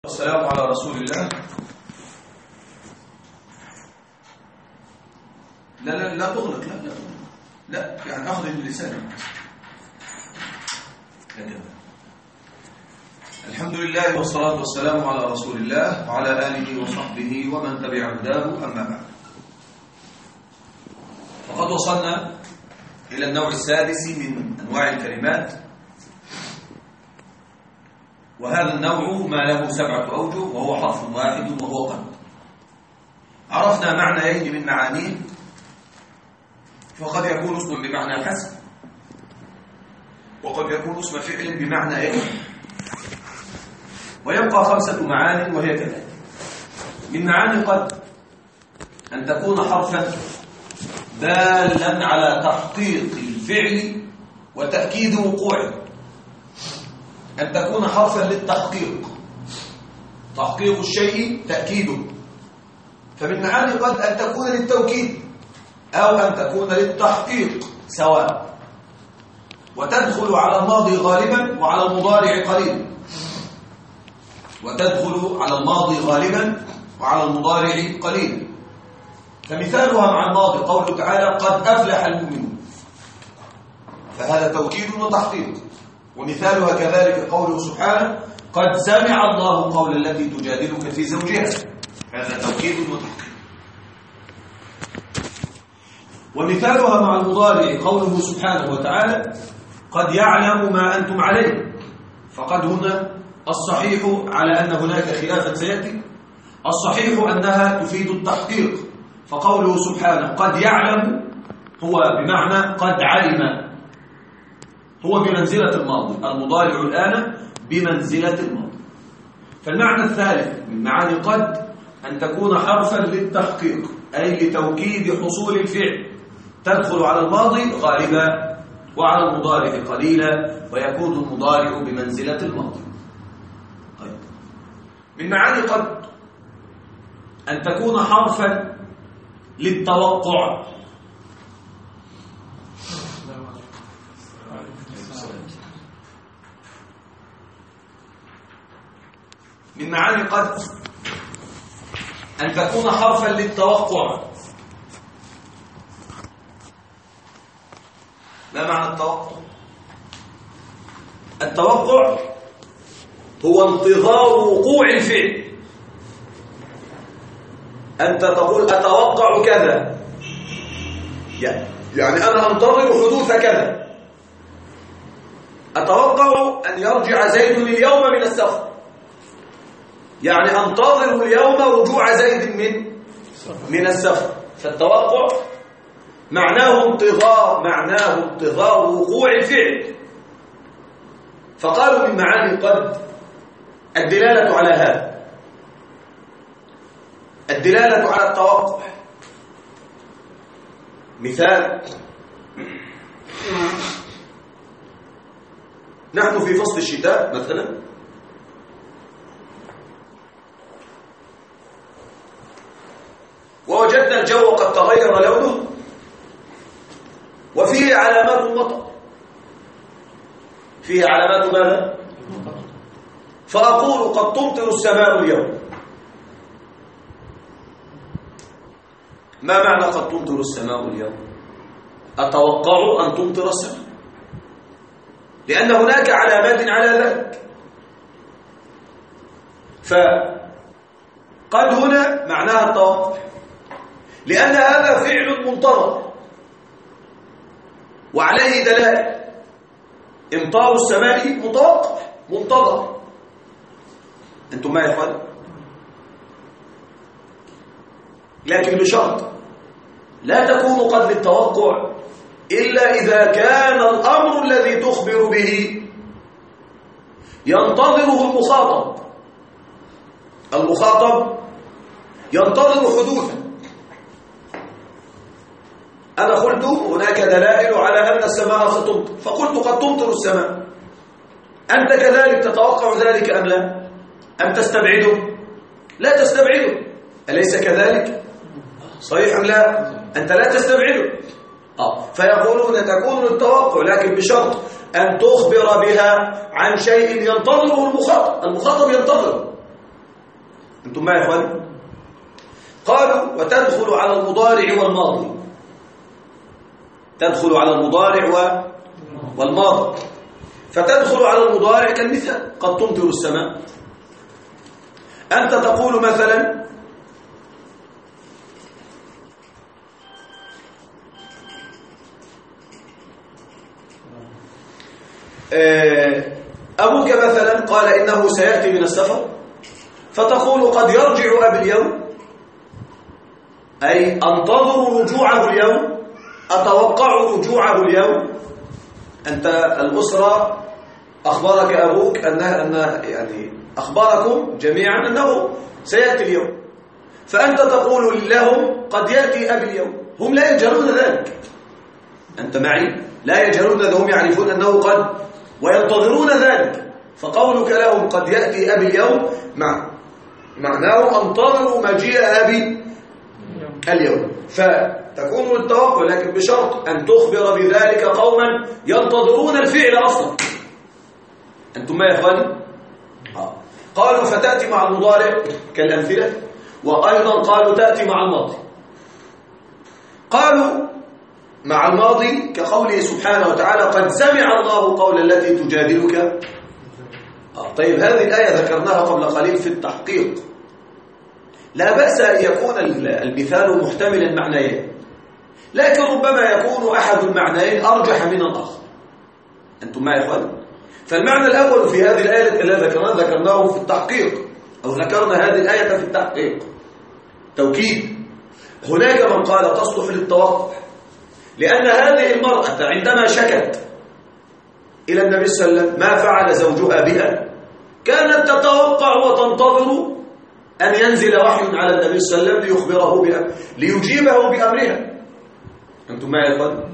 والسلام على رسول الله. لا تغلق، لا يعني أخذ بلسانك. الحمد لله والصلاة والسلام على رسول الله وعلى آله وصحبه ومن تبع هداه، أما بعد. وقد وصلنا إلى النوع السادس من أنواع الكلمات، وهذا النوع ما له 7 أوجه، وهو حرف واحد وهو قد. عرفنا معنيين من معانيه، فقد يكون اسم بمعنى حسب، وقد يكون اسم فعل بمعنى ايه، ويبقى 5 معان وهي كذلك. من معاني قد أن تكون حرفا دالا على تحقيق الفعل وتأكيد وقوعه، أن تكون حرفا للتحقيق، تحقيق الشيء تأكيده. فمن معاني قد أن تكون للتوكيد أو أن تكون للتحقيق سواء، وتدخل على الماضي غالبا وعلى المضارع قليلا، وتدخل على الماضي غالبا وعلى المضارع قليلا. فمثالها مع الماضي قوله تعالى قد أفلح المؤمنون، فهذا توكيد وتحقيق. ومثالها كذلك قوله سبحانه قد سمع الله قول التي تجادلك في زوجها، هذا توكيد وتحقيق. ومثالها مع المضارع قوله سبحانه وتعالى قد يعلم ما أنتم عليه، فقد هنا الصحيح على أن هناك خلافا سيأتي، الصحيح أنها تفيد التحقيق، فقوله سبحانه قد يعلم هو بمعنى قد علم، هو بمنزلة الماضي، المضارع الآن بمنزلة الماضي. فالمعنى الثالث من معاني قد أن تكون حرفا للتحقيق، أي لتوكيد حصول الفعل، تدخل على الماضي غالبا وعلى المضارع قليلا، ويكون المضارع بمنزلة الماضي. طيب. من معاني قد أن تكون حرفا للتوقع، من معاني قد أن تكون حرفا للتوقع. ما معنى التوقع؟ التوقع هو انتظار وقوع الفعل. أنت تقول أتوقع كذا، يعني أنا أنتظر حدوث كذا. أتوقع أن يرجع زيد اليوم من السفر، يعني أنتظر اليوم رجوع زيد من السفر. فالتوقع معناه انتظار وقوع الفعل. فقالوا من معاني قد الدلالة على هذا، الدلالة على التوقع. مثال: نحن في فصل الشتاء مثلا، ووجدنا الجو قد تغير لونه وفيه علامات المطر، فيه علامات ماذا؟ فأقول قد تمطر السماء اليوم. ما معنى قد تمطر السماء اليوم؟ أتوقع أن تمطر السماء، لأن هناك علامات على ذلك. فقد هنا معناها التوقع، لأن هذا فعل منتظر وعليه دلائل. امطار السماء متوقع منتظر. أنتم معي يا إخوان؟ لكن بشرط لا تكون قد للتوقع إلا إذا كان الأمر الذي تخبر به ينتظره المخاطب. المخاطب ينتظر حدوثا. أنا قلت هناك دلائل على أن السماء ستمطر، فقلت قد تمطر السماء. أنت كذلك تتوقع ذلك أم لا؟ أم تستبعده؟ لا تستبعده، أليس كذلك؟ صحيح أم لا؟ أنت لا تستبعده. فيقولون تكون للتوقع، لكن بشرط أن تخبر بها عن شيء ينتظره المخاطب. المخاطب ينتظر، أنتم معي يا إخواني؟ قالوا وتدخل على المضارع والماضي، تدخل على المضارع والماضي. فتدخل على المضارع كالمثال قد تمطر السماء. أنت تقول مثلا أبوك مثلا قال إنه سيأتي من السفر، فتقول قد يرجع أبي اليوم، أي أنتظر رجوعه اليوم، أتوقع رجوعه اليوم. أنت الأسرة أخبرك أبوك أنه يعني أخبركم جميعا أنه سيأتي اليوم، فأنت تقول لهم قد يأتي أبي اليوم. هم لا يجهلون ذلك، أنت معي؟ لا يجهلون ذلك، هم يعرفون أنه قد وينتظرون ذلك. فقولك لهم قد يأتي أبي اليوم معناه انتظروا مجيء أبي اليوم، فتكون للتوقع، لكن بشرط أن تخبر بذلك قوما ينتظرون الفعل أصلا. أنتم ما يا إخواني؟ قالوا فتأتي مع المضارع كالأمثلة، وأيضا قالوا تأتي مع الماضي. قالوا مع الماضي كقوله سبحانه وتعالى قد سمع الله قول التي تجادلك. طيب هذه الآية ذكرناها قبل قليل في التحقيق. لا بأس أن يكون المثال محتملا معنيين، لكن ربما يكون أحد المعنيين أرجح من الآخر. أنتم معي يا إخواني؟ فالمعنى الأول في هذه الآية التي ذكرناه في التحقيق، أو ذكرنا هذه الآية في التحقيق توكيد. هناك من قال تصلح للتوقع، لأن هذه المرأة عندما شكت إلى النبي صلى الله عليه وسلم ما فعل زوجها بها، كانت تتوقع وتنتظر أن ينزل وحي على النبي صلى الله عليه وسلم ليخبره بها، ليجيبه بأمرها. أنتم معي يا إخوان؟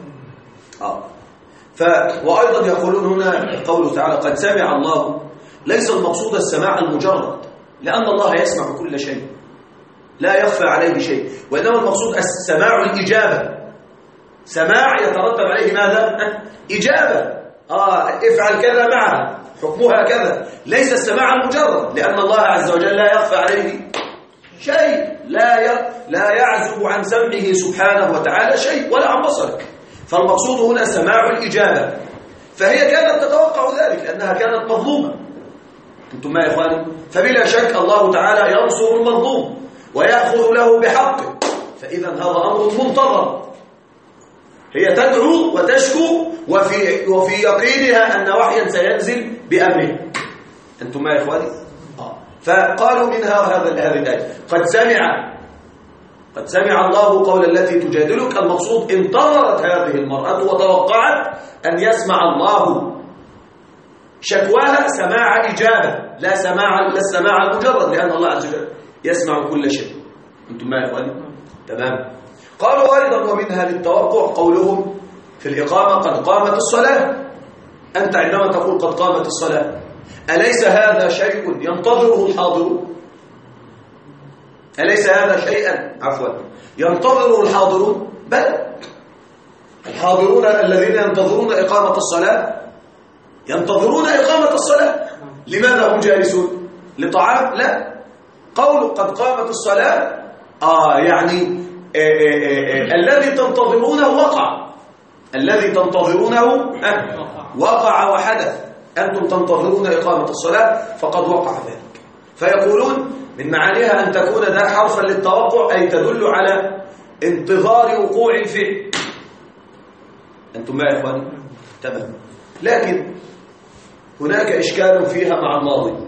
وأيضا يقولون هنا قوله تعالى قد سمع الله، ليس المقصود السماع المجرد، لأن الله يسمع كل شيء لا يخفى عليه شيء، وإنما المقصود السماع الإجابة. سماع يترتب عليه ماذا؟ إجابة. افعل كذا معها، حكمها كذا. ليس السماع المجرد، لأن الله عز وجل لا يخفى عليه شيء، لا يعزب عن سمعه سبحانه وتعالى شيء ولا عن بصره. فالمقصود هنا سماع الإجابة، فهي كانت تتوقع ذلك لأنها كانت مظلومة. أنتم ما يا إخواني؟ فبلا شك الله تعالى ينصر المظلوم ويأخذ له بحقه، فإذا هذا أمر منتظر. هي تدعو وتشكو وفي يقينها أن وحيا سينزل بأمره. أنتم ما يا إخواني؟ فقالوا منها هذه الآية قد سمع الله قول التي تجادلك. المقصود انتظرت هذه المرأة وتوقعت أن يسمع الله شكواها سماع إجابة، لا السماع المجرد، لأن الله عز وجل يسمع كل شيء. أنتم ما يا إخواني؟ تمام. قالوا أيضا ومنها للتوقع قولهم في الإقامة قد قامت الصلاة. أنت عندما تقول قد قامت الصلاة، أليس هذا شيء ينتظره الحاضرون؟ أليس هذا شيئا ينتظره الحاضرون؟ بل الحاضرون الذين ينتظرون إقامة الصلاة ينتظرون إقامة الصلاة. لماذا هم جالسون؟ لطعام؟ لا. قول قد قامت الصلاة يعني الذي تنتظرونه وقع، الذي تنتظرونه وقع وحدث. أنتم تنتظرون إقامة الصلاة فقد وقع ذلك. فيقولون من معانيها أن تكون ذا حرفا للتوقع، أي تدل على انتظار وقوع الفعل. أنتم ما يا إخواني؟ تمام. لكن هناك إشكال فيها مع الماضي،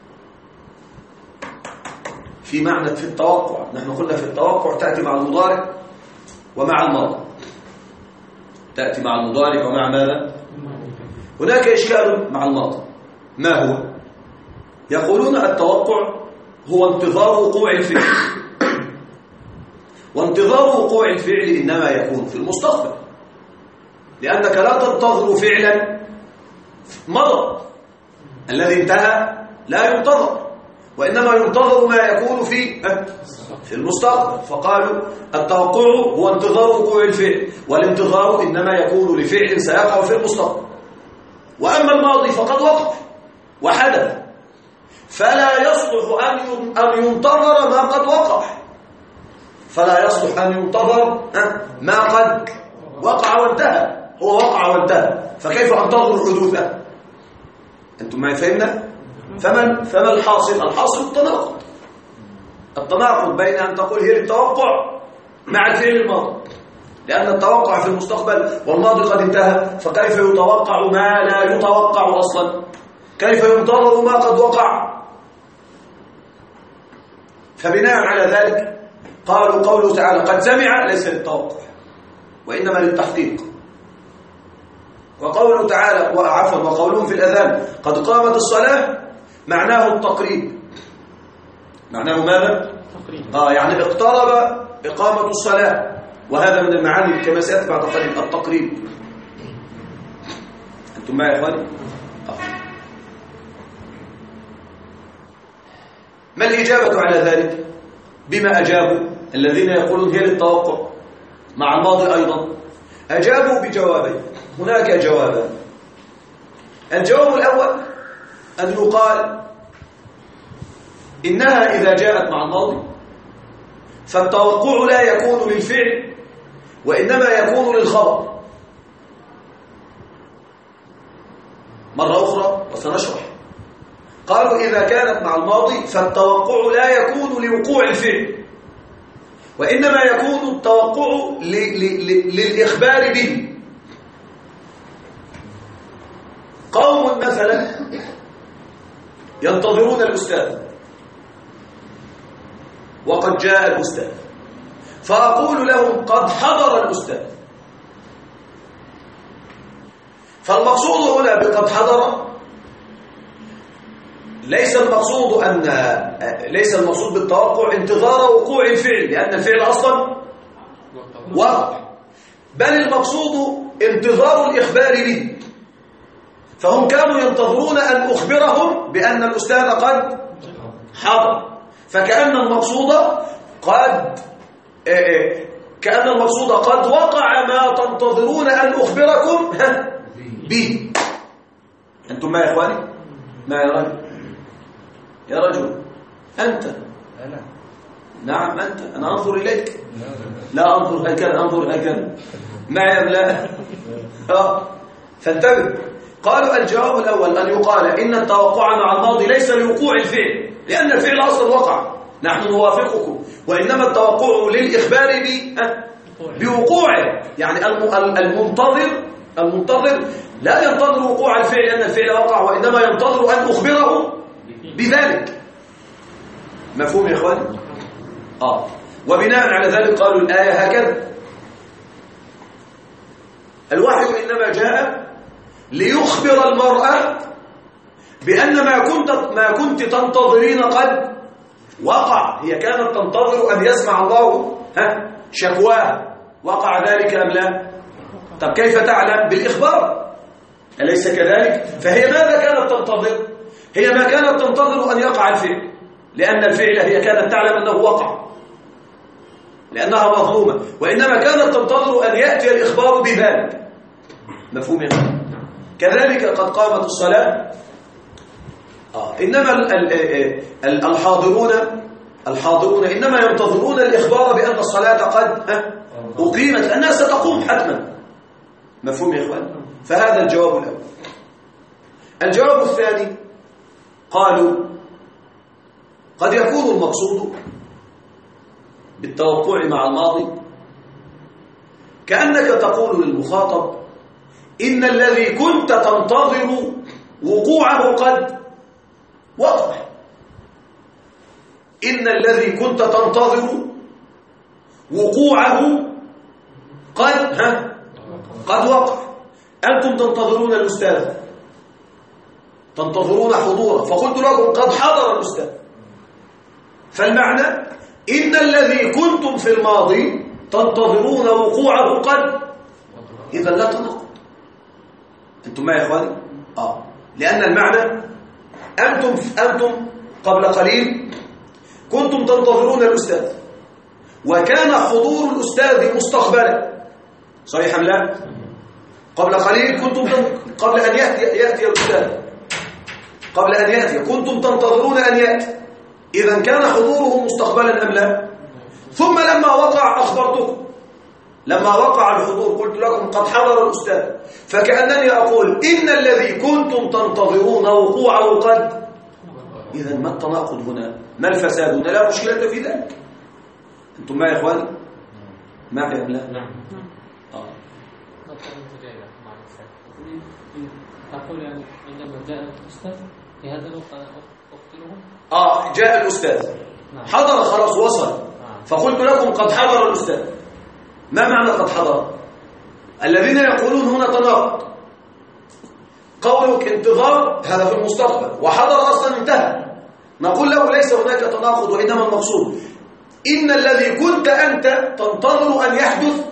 في معنى في التوقع. نحن قلنا في التوقع تأتي مع المضارع ومع الماضي، تأتي مع المضارع ومع ماذا؟ هناك إشكال مع الماضي. ما هو؟ يقولون التوقع هو انتظار وقوع الفعل، وانتظار وقوع الفعل إنما يكون في المستقبل، لأنك لا تنتظر فعلا مضى، الذي انتهى لا ينتظر، وإنما ينتظر ما يكون في المستقبل. فقالوا التوقع هو انتظار وقوع الفعل، والانتظار إنما يكون لفعل سيقع في المستقبل. وأما الماضي فقد وقع وحدث، فلا يصلح أن ينتظر ما قد وقع، فلا يصلح أن ينتظر ما قد وقع وانتهى، هو وقع وانتهى، فكيف أنتظر حدوثه؟ أنتم ما فهمنا؟ فما الحاصل؟ الحاصل التناقض بين أن تقول هي التوقع مع الفعل الماضي، لأن التوقع في المستقبل والماضي قد انتهى، فكيف يتوقع ما لا يتوقع أصلا؟ كيف ينتظر ما قد وقع؟ فبناء على ذلك قالوا قوله تعالى قد سمع ليس للتوقع وإنما للتحقيق، وقوله تعالى وقولهم في الأذان قد قامت الصلاة معناه التقريب. معناه ماذا؟ يعني اقترب إقامة الصلاة، وهذا من المعاني كما سيأتي بعد قليل التقريب. أنتم معي يا إخواني؟ ما الإجابة على ذلك؟ بما أجابوا الذين يقولون هي للتوقع مع الماضي أيضا، أجابوا بجوابين. هناك جوابان. الجواب الأول أن يقال إنها إذا جاءت مع الماضي فالتوقع لا يكون للفعل وإنما يكون للخبر. مرة أخرى وسنشرح. قالوا إذا كانت مع الماضي فالتوقع لا يكون لوقوع الفعل وإنما يكون التوقع للإخبار به. قوم مثلا ينتظرون الأستاذ وقد جاء الأستاذ، فأقول لهم قد حضر الأستاذ. فالمقصود هنا بقد حضر ليس المقصود بالتوقع انتظار وقوع الفعل، لأن الفعل أصلا وقع، بل المقصود انتظار الإخبار به. فهم كانوا ينتظرون أن أخبرهم بأن الأستاذ قد حضر، فكأن المقصود قد وقع ما تنتظرون أن أخبركم به. أنتم ما يا إخواني؟ ما يا رجل؟ يا رجل أنت؟ أنا. نعم أنت، أنا أنظر إليك، لا أنظر هكذا، أنظر هكذا معي أم لا؟ فانتبه. قالوا الجواب الأول أن يقال إن التوقع مع الماضي ليس لوقوع الفعل، لأن الفعل أصلا وقع، نحن نوافقكم، وإنما التوقع للإخبار بوقوعه. يعني المنتظر لا ينتظر وقوع الفعل لأن الفعل وقع، وإنما ينتظر أن أخبره بذلك. مفهوم يا إخواني؟ وبناء على ذلك قالوا الآية هكذا: الوحي إنما جاء ليخبر المرأة بأن ما كنت تنتظرين قد وقع. هي كانت تنتظر أن يسمع الله شكواها، وقع ذلك أم لا؟ طب كيف تعلم؟ بالإخبار، أليس كذلك؟ فهي ماذا كانت تنتظر؟ هي ما كانت تنتظر أن يقع الفعل، لأن الفعل هي كانت تعلم أنه وقع لأنها مظلومة، وإنما كانت تنتظر أن يأتي الإخبار بذلك. مفهوم يا أخوان؟ كذلك قد قامت الصلاة، إنما الحاضرون إنما ينتظرون الإخبار بأن الصلاة قد أقيمت، لأنها ستقوم حتما. مفهوم يا إخوان؟ فهذا الجواب الأول. الجواب الثاني قالوا قد يكون المقصود بالتوقع مع الماضي كأنك تقول للمخاطب إن الذي كنت تنتظر وقوعه قد وقع. إن الذي كنت تنتظر وقوعه قد وقع. أنتم تنتظرون الأستاذ، تنتظرون حضوره، فقلت لكم قد حضر الأستاذ. فالمعنى إن الذي كنتم في الماضي تنتظرون وقوعه قد، إذا لا تناقض. أنتم ما يا إخواني؟ لأن المعنى أنتم قبل قليل كنتم تنتظرون الأستاذ، وكان حضور الأستاذ مستقبلا، صحيح أم لا؟ قبل قليل كنتم قبل أن يأتي الأستاذ قبل أن يأتي كنتم تنتظرون أن يأتي، إذا كان حضوره مستقبلا أم لا؟ ثم لما وقع أخبرتكم، لما وقع الحضور قلت لكم قد حضر الأستاذ، فكأنني أقول إن الذي كنتم تنتظرون وقوعه قد، إذا ما التناقض هنا؟ ما الفساد هنا؟ لا مشكلة في ذلك. أنتم معي يا إخواني؟ معي أم لا؟ نعم. تقول يعني عندما جاء الأستاذ في هذا الوقت أقتله؟ جاء الأستاذ حضر خلاص وصل، فقلت لكم قد حضر الأستاذ. ما معنى قد حضر؟ الذين يقولون هنا تناقض، قولك انتظار هذا في المستقبل وحضر أصلا انتهى، نقول له ليس هناك تناقض، وإنما المقصود إن الذي كنت أنت تنتظر أن يحدث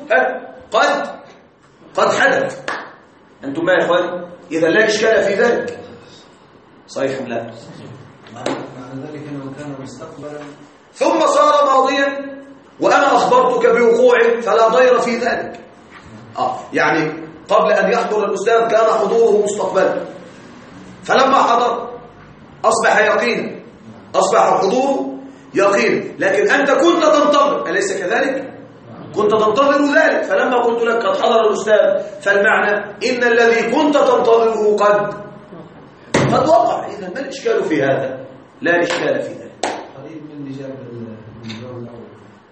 قد حدث. أنتم ما يا إخواني؟ إذا لا إشكال في ذلك، صحيح أم لا؟ معنى ذلك أنه كان مستقبلا ثم صار ماضيا وأنا أخبرتك بوقوعه، فلا ضير في ذلك. يعني قبل أن يحضر الأستاذ كان حضوره مستقبلا، فلما حضر أصبح يقينا، أصبح حضوره يقينا، لكن أنت كنت تنتظر، أليس كذلك؟ كنت تنتظر ذلك، فلما قلت لك قد حضر الأستاذ فالمعنى إن الذي كنت تنتظره قد وقع. إذا ما الإشكال في هذا؟ لا إشكال في ذلك. قريب من الجواب الأول.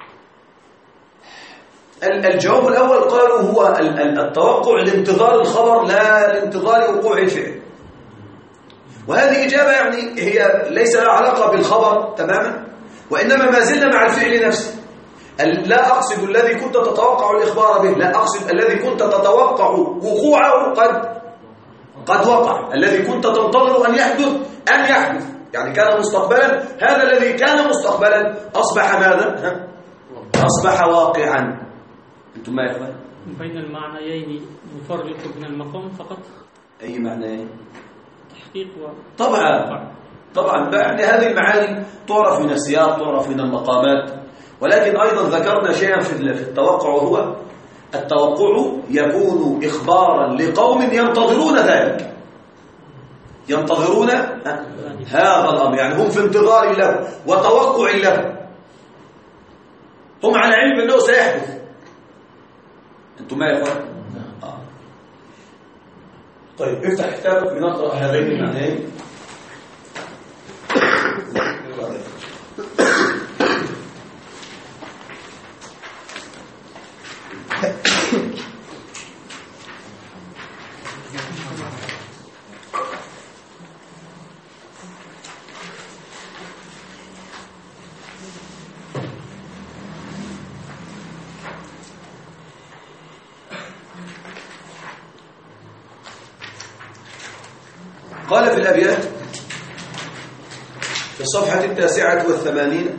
الجواب الأول قالوا هو التوقع لانتظار الخبر لا لانتظار وقوع الفعل، وهذه إجابة يعني هي ليس لها علاقة بالخبر تماما، وإنما ما زلنا مع الفعل نفسه. لا أقصد الذي كنت تتوقع الإخبار به، لا أقصد الذي كنت تتوقع وقوعه قد وقع، الذي كنت تنتظر أن يحدث يعني كان مستقبلا، هذا الذي كان مستقبلا أصبح ماذا؟ أصبح واقعا. أنتم ما يا إخوان؟ بين المعنيين نفرق بين المقام فقط. أي معنيين؟ تحقيق طبعا يعني هذه المعاني تعرف من السياق، تعرف من المقامات، ولكن أيضا ذكرنا شيئا في التوقع، وهو التوقع يكون إخبارا لقوم ينتظرون ذلك، ينتظرون هذا الأمر، يعني هم في انتظار له وتوقع له، هم على علم أنه سيحدث. أنتم ما يا إخوان؟ طيب افتح كتابك لنقرأ هذين المعنيين. قال في الأبيات في الصفحة 89،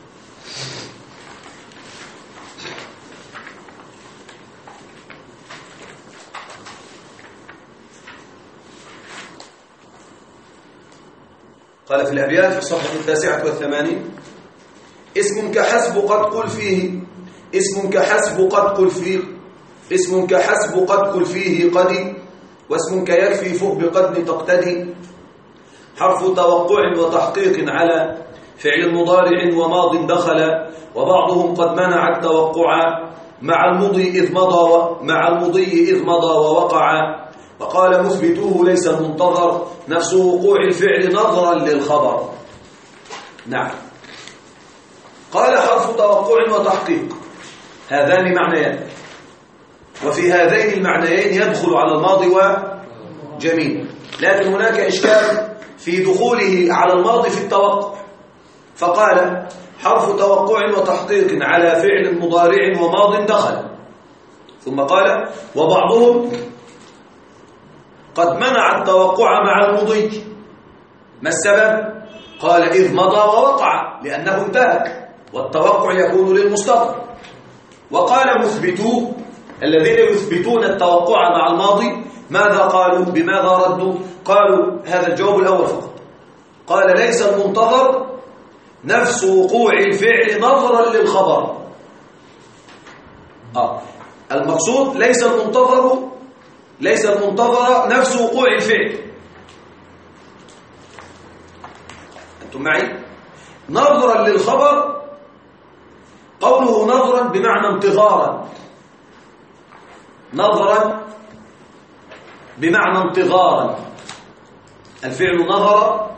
قال في الأبيات في الصفحة 89: اسمك حسب قد قل فيه، اسمك حسب قد قل فيه، اسمك حسب قد قل فيه قدي، واسمك يكفي فوق بقد تقتدي. حرف توقع وتحقيق على فعل مضارع وماض دخل، وبعضهم قد منع التوقع مع المضي إذ مضى ووقع. وقال مثبتوه ليس المنتظر نفس وقوع الفعل نظرا للخبر. نعم، قال حرف توقع وتحقيق، هذان معنيان، وفي هذين المعنيين يدخل على الماضي وجميل، لكن هناك إشكال في دخوله على الماضي في التوقع، فقال حرف توقع وتحقيق على فعل مضارع وماض دخل، ثم قال وبعضهم قد منع التوقع مع المضي. ما السبب؟ قال إذ مضى ووقع، لأنه انتهى والتوقع يكون للمستقبل. وقال مثبتوه، الذين يثبتون التوقع مع الماضي ماذا قالوا؟ بماذا ردوا؟ قالوا هذا الجواب الأول فقط، قال ليس المنتظر نفس وقوع الفعل نظرا للخبر. المقصود ليس المنتظر نفس وقوع الفعل، أنتم معي؟ نظرا للخبر قوله نظرا بمعنى انتظارا، نظرا بمعنى انتظارا. الفعل نظر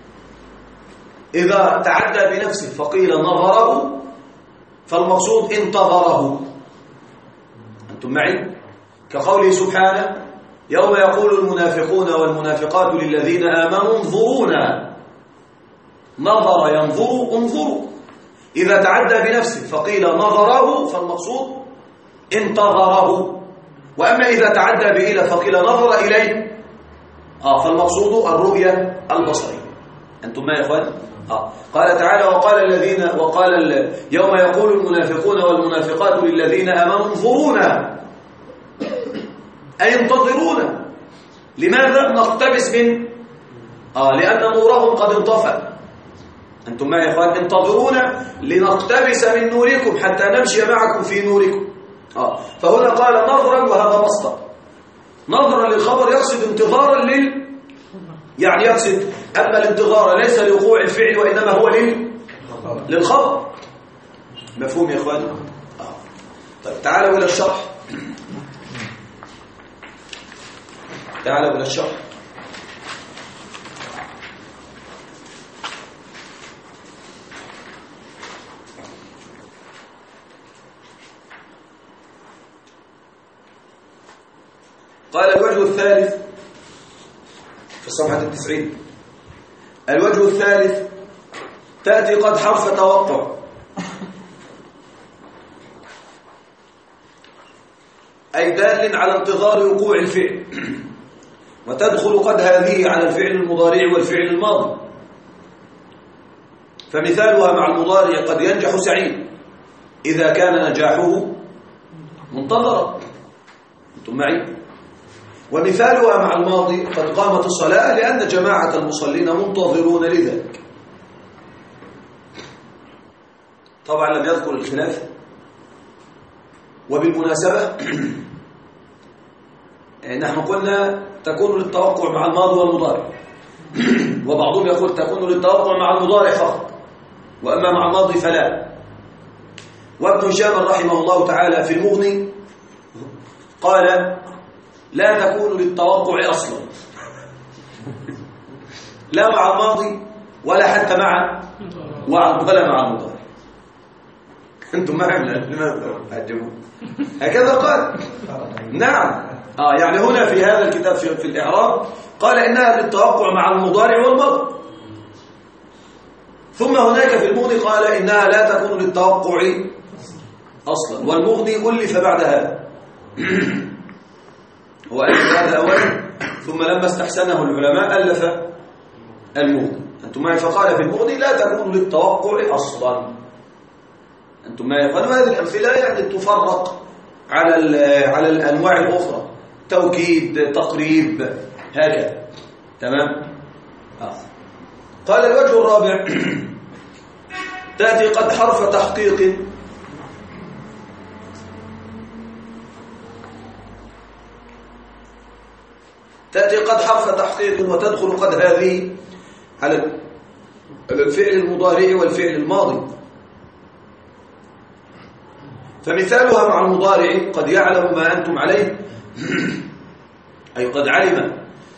إذا تعدى بنفسه فقيل نظره فالمقصود انتظره. أنتم معي؟ كقوله سبحانه يوم يقول المنافقون والمنافقات للذين آمنوا انظرونا، نظر ينظر انظروا، إذا تعدى بنفسه فقيل نظره فالمقصود انتظره. وأما إذا تعدى بإلى فقيل نظر إليه فالمقصود الرؤية البصرية. أنتم ما يا إخوان؟ قال تعالى وقال يوم يقول المنافقون والمنافقات للذين آمنوا انظرونا أي انتظرونا. لماذا؟ نقتبس من لأن نورهم قد انطفأ. أنتم ما يا إخوان؟ انتظرونا لنقتبس من نوركم حتى نمشي معكم في نوركم. فهنا قال نظرا وهذا مصدر، نظرا للخبر يقصد انتظارا يعني يقصد، أما الانتظار ليس لوقوع الفعل وإنما هو للخبر. مفهوم يا إخواني؟ طيب تعالوا إلى الشرح. تعالوا إلى الشرح. قال الوجه الثالث في الصفحة 90. الوجه الثالث تأتي قد حرف توقع، أي دال على انتظار وقوع الفعل، وتدخل قد هذه على الفعل المضارع والفعل الماضي. فمثالها مع المضارع قد ينجح سعيد إذا كان نجاحه منتظرا. أنتم معي؟ ومثالها مع الماضي قد قامت الصلاة لأن جماعة المصلين منتظرون لذلك. طبعا لم يذكر الخلاف. وبالمناسبة نحن قلنا تكون للتوقع مع الماضي والمضارع، وبعضهم يقول تكون للتوقع مع المضارع فقط، وأما مع الماضي فلا. وابن هشام رحمه الله تعالى في المغني قال لا تكون للتوقع أصلا، لا مع الماضي ولا حتى مع المضارع. أنتم معهم لماذا تعجبون؟ هكذا قال. نعم. يعني هنا في هذا الكتاب في الإعراب قال إنها للتوقع مع المضارع والماضي، ثم هناك في المغني قال إنها لا تكون للتوقع أصلا، والمغني ألف بعد هذا. هو ألف هذا أولا، ثم لما استحسنه العلماء ألف المغني. أنتم معي؟ فقال في المغني لا تكون للتوقع أصلا. أنتم معي؟ وهذه الأمثلة يعني تفرق على الأنواع الأخرى، توكيد، تقريب، هكذا. تمام؟ قال الوجه الرابع تأتي قد حرف تحقيق، تأتي قد حرف تحقيق وتدخل قد هذه على الفعل المضارع والفعل الماضي. فمثالها مع المضارع قد يعلم ما أنتم عليه، أي قد علم.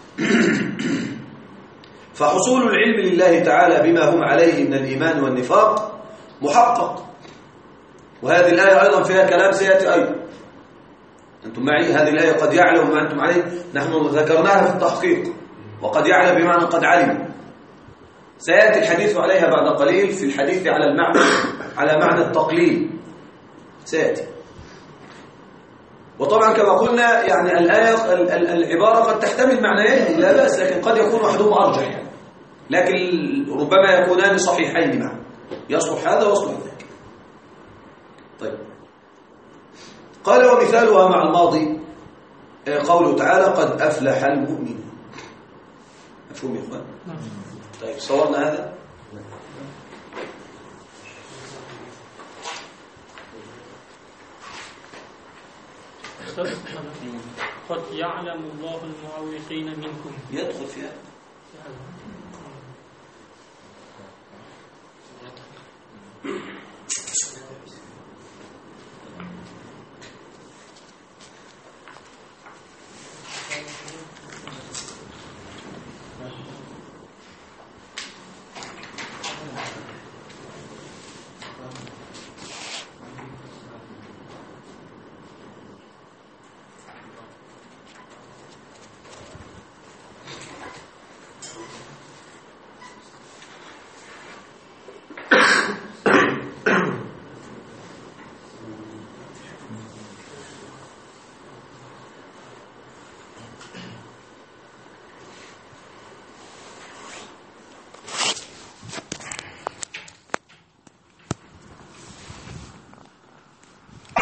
فحصول العلم لله تعالى بما هم عليه من الإيمان والنفاق محقق. وهذه الآية أيضا فيها كلام سيأتي أيضا. أنتم معي؟ هذه الآية قد يعلم ما أنتم عليه نحن ذكرناها في التحقيق، وقد يعلم بمعنى قد علم. سيأتي الحديث عليها بعد قليل في الحديث على معنى التقليل سيأتي. وطبعا كما قلنا يعني الآية العبارة قد تحتمل معنيين لا بأس، لكن قد يكون أحدهما أرجح يعني. لكن ربما يكونان صحيحين معا، يصلح هذا ويصلح ذاك. طيب قال ومثالها مع الماضي قوله تعالى قد أفلح المؤمنون. مفهوم يا إخوان؟ طيب صورنا هذا. قد يعلم الله المعوقين منكم. يدخل فيها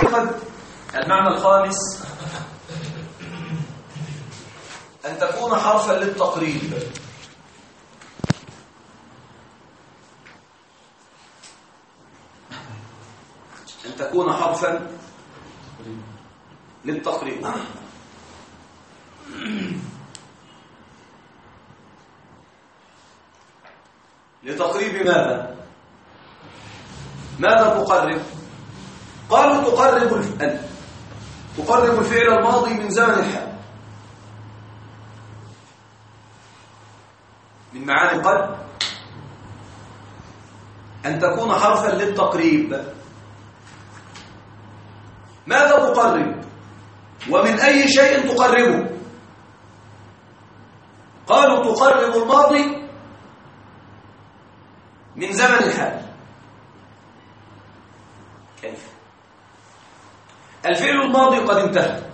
المعنى الخامس أن تكون حرفا للتقريب. أن تكون حرفا للتقريب. لتقريب ماذا؟ ماذا تقرب؟ قالوا تقرب الفعل الماضي من زمن الحال. من معاني قد أن تكون حرفا للتقريب. ماذا تقرب؟ ومن أي شيء تقربه؟ قالوا تقرب الماضي من زمن الحال. كيف؟ الفعل الماضي قد انتهى،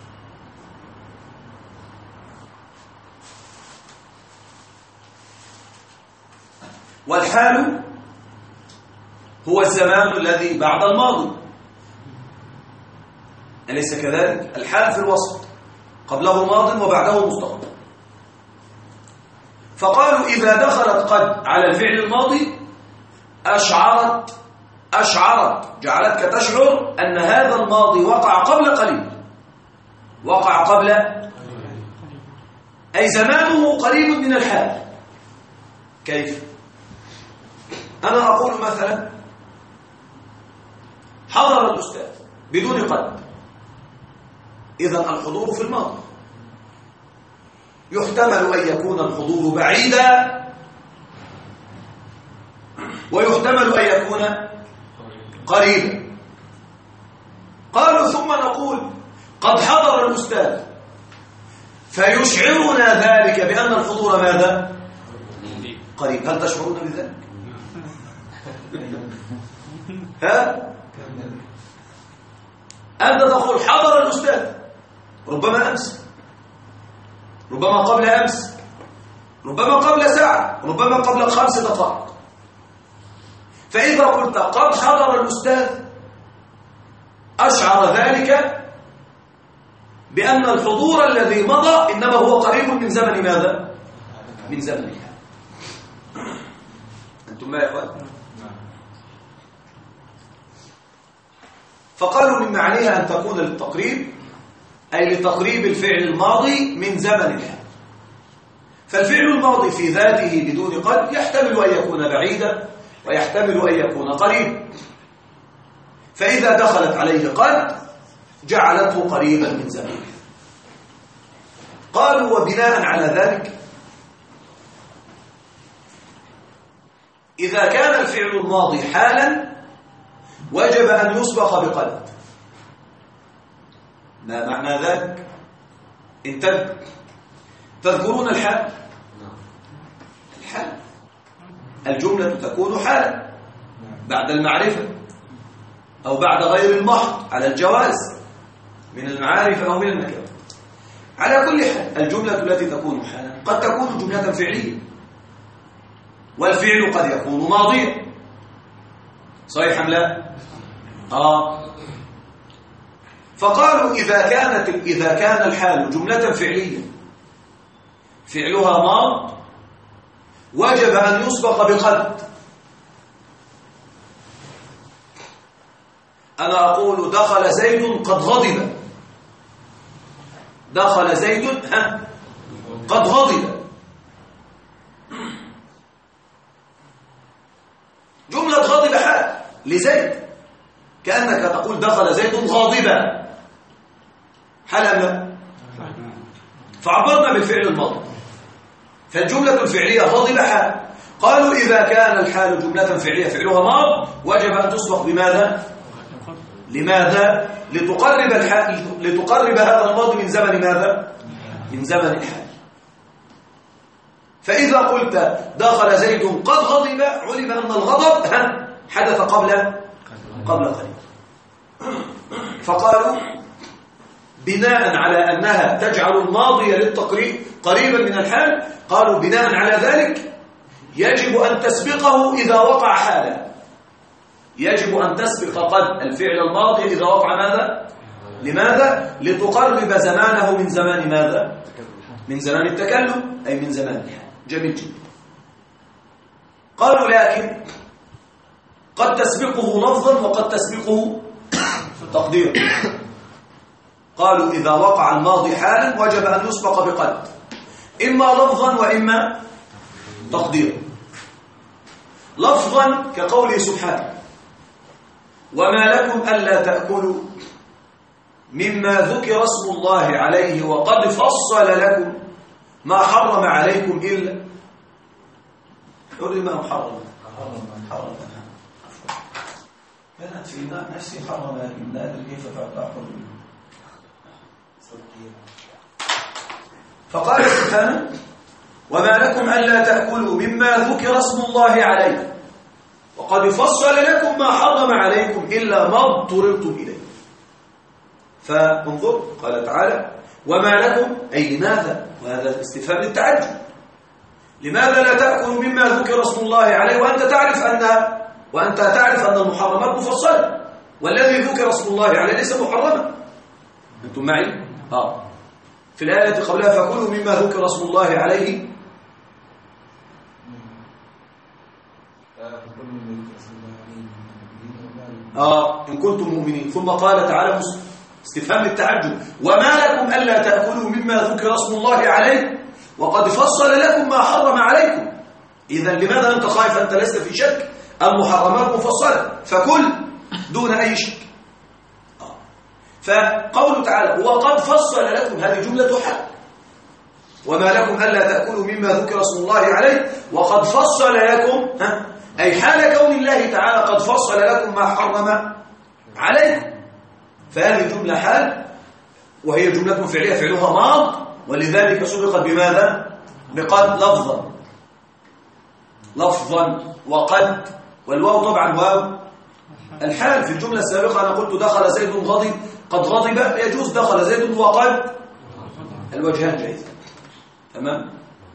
والحال هو الزمان الذي بعد الماضي، أليس كذلك؟ الحال في الوسط، قبله ماض وبعده مستقبل. فقالوا إذا دخلت قد على الفعل الماضي أشعرت جعلتك تشعر أن هذا الماضي وقع قبل قليل، وقع قبل، أي زمانه قريب من الحال. كيف؟ أنا أقول مثلا حضر الأستاذ بدون قد، إذن الحضور في الماضي. يحتمل أن يكون الحضور بعيدا، ويحتمل أن يكون قريبا. قالوا ثم نقول قد حضر الأستاذ، فيشعرنا ذلك بأن الحضور ماذا؟ قريب. هل تشعرون بذلك؟ ها؟ أنت تقول حضر الأستاذ، ربما أمس، ربما قبل أمس، ربما قبل ساعة، ربما قبل 5 دقائق. فإذا قلت قد حضر الأستاذ أشعر ذلك بأن الحضور الذي مضى إنما هو قريب من زمن ماذا؟ من زمن الحال. أنتم ما يا إخوان؟ فقالوا من معنيها أن تكون للتقريب، أي لتقريب الفعل الماضي من زمن الحال. فالفعل الماضي في ذاته بدون قد يحتمل أن يكون بعيدا ويحتمل أن يكون قريب، فإذا دخلت عليه قد جعلته قريبا من زمن الحال. قالوا وبناء على ذلك إذا كان الفعل الماضي حالا وجب أن يسبق بقد. ما معنى ذلك؟ انتبهوا، تذكرون الحال؟ الحال الجملة تكون حالا بعد المعرفة أو بعد غير المحض على الجواز من المعارف أو من النكرات. على كل حال الجملة التي تكون حالا قد تكون جملة فعلية، والفعل قد يكون ماضيا. صحيح أم لا؟ فقالوا إذا كان الحال جملة فعلية فعلها ماض وجب أن يسبق بقد. أنا أقول دخل زيد قد غضب، دخل زيد قد غضب. جملة غضب حال لزيد، كأنك تقول دخل زيد غاضبا، حال أم لا؟ فعبرنا بالفعل الماضي، فالجملة الفعلية غضب حال. قالوا إذا كان الحال جملة فعلية فعلها ماض وجب أن تسبق بماذا؟ لماذا؟ لتقرب هذا الماضي من زمن ماذا؟ من زمن الحال. فإذا قلت دخل زيد قد غضب علم أن الغضب حدث قبل قليل. فقالوا بناء على أنها تجعل الماضي للتقريب قريبا من الحال، قالوا بناء على ذلك يجب أن تسبقه إذا وقع حالا، يجب أن تسبق قد الفعل الماضي إذا وقع ماذا؟ لماذا؟ لتقرب زمانه من زمان ماذا؟ من زمان التكلم، أي من زمان الحال. جميل جدا. قالوا لكن قد تسبقه لفظا وقد تسبقه تقديرا. قالوا إذا وقع الماضي حالا وجب أن يسبق بقد، إما لفظا وإما تقديرا. لفظا كقوله سبحانه: وما لكم ألا تأكلوا مما ذكر اسم الله عليه وقد فصل لكم ما حرم عليكم إلا حرم حرم حرم. كانت في نفسي حرم لكن لا أدري كيف حرم. فقال سبحانه: وما لكم ألا تأكلوا مما ذكر اسم الله عليه وقد فصل لكم ما حرم عليكم إلا ما اضطررتم إليه. فانظر، قال تعالى: وما لكم، أي لماذا؟ وهذا استفهام للتعجب. لماذا لا تأكلوا مما ذكر اسم الله عليه وأنت تعرف أن المحرمات مفصلة، والذي ذكر اسم الله عليه ليس محرما؟ أنتم معي؟ في الآية قبلها: فكلوا مما ذكر اسم الله عليه إن كنتم مؤمنين. ثم قال تعالى استفهام التعجب: وما لكم ألا تأكلوا مما ذكر اسم الله عليه وقد فصل لكم ما حرم عليكم. إذن لماذا أنت خائف؟ أنت لست في شك، المحرمات مفصلة، فكل دون أي شك. فقوله تعالى: وقد فصل لكم، هذه جملة حال. وما لكم ألا تأكلوا مما ذكر اسم الله عليه وقد فصل لكم، أي حال كون الله تعالى قد فصل لكم ما حرم عليكم. فهذه جملة حال، وهي جملة فعلية فعلها ماض، ولذلك سبقت بماذا؟ بقد لفظا وقد، والواو طبعا واو الحال. في الجملة السابقة أنا قلت دخل زيد غضب، قد غضب يجوز دخل زيد وقد، الوجهان جائز. تمام.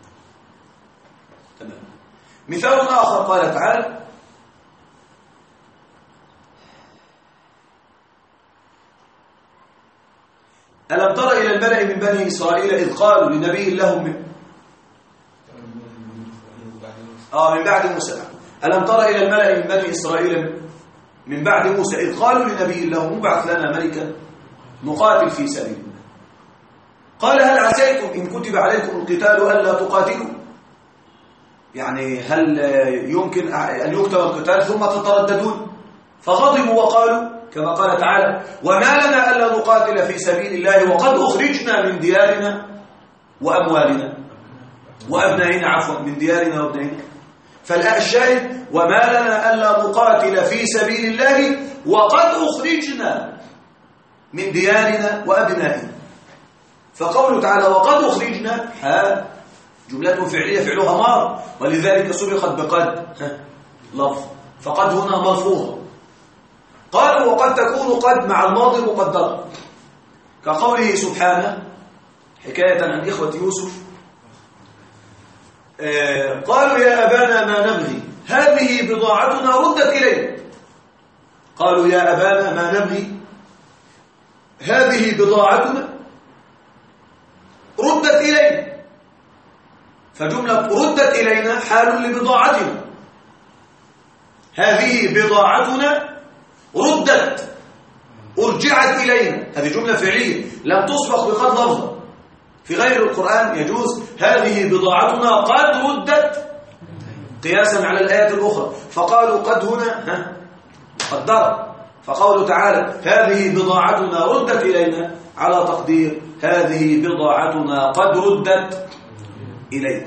مثال آخر قال تعالى: ألم تر إلى الملأ من بني إسرائيل إذ قالوا لنبي لهم من بعد موسى. ألم تر إلى الملأ من بني إسرائيل من بعد موسى إذ قالوا لنبي لهم ابعث لنا ملكا نقاتل في سبيل الله. قال: هل عسيتم إن كتب عليكم القتال ألا تقاتلوا؟ يعني هل يمكن أن يكتب القتال ثم تترددون؟ فغضبوا وقالوا كما قال تعالى: وما لنا ألا نقاتل في سبيل الله وقد أخرجنا من ديارنا وأموالنا وأبنائنا، عفوا، من ديارنا وأبنائنا. فالشاهد: وما لنا ألا نقاتل في سبيل الله وقد أخرجنا من ديارنا وأبنائنا. فقوله تعالى: وقد أخرجنا حال، جملة فعلية فعلها ماض، ولذلك سبقت بقد لفظ، فقد هنا ملفوظة. قالوا: وقد تكون قد مع الماضي مقدرة، كقوله سبحانه حكاية عن إخوة يوسف: قالوا يا أبانا ما نبغي هذه بضاعتنا ردت إلينا. قالوا يا أبانا ما نبغي هذه بضاعتنا ردت إلينا. فجملة ردت إلينا حال لبضاعتنا، هذه بضاعتنا ردت أرجعت إلينا، هذه جملة فعلية لم تسبق بقد لفظا. في غير القرآن يجوز هذه بضاعتنا قد ردت قياسا على الآيات الأخرى، فقالوا قد هنا قدر. فقوله تعالى: هذه بضاعتنا ردت إلينا على تقدير هذه بضاعتنا قد ردت إلينا.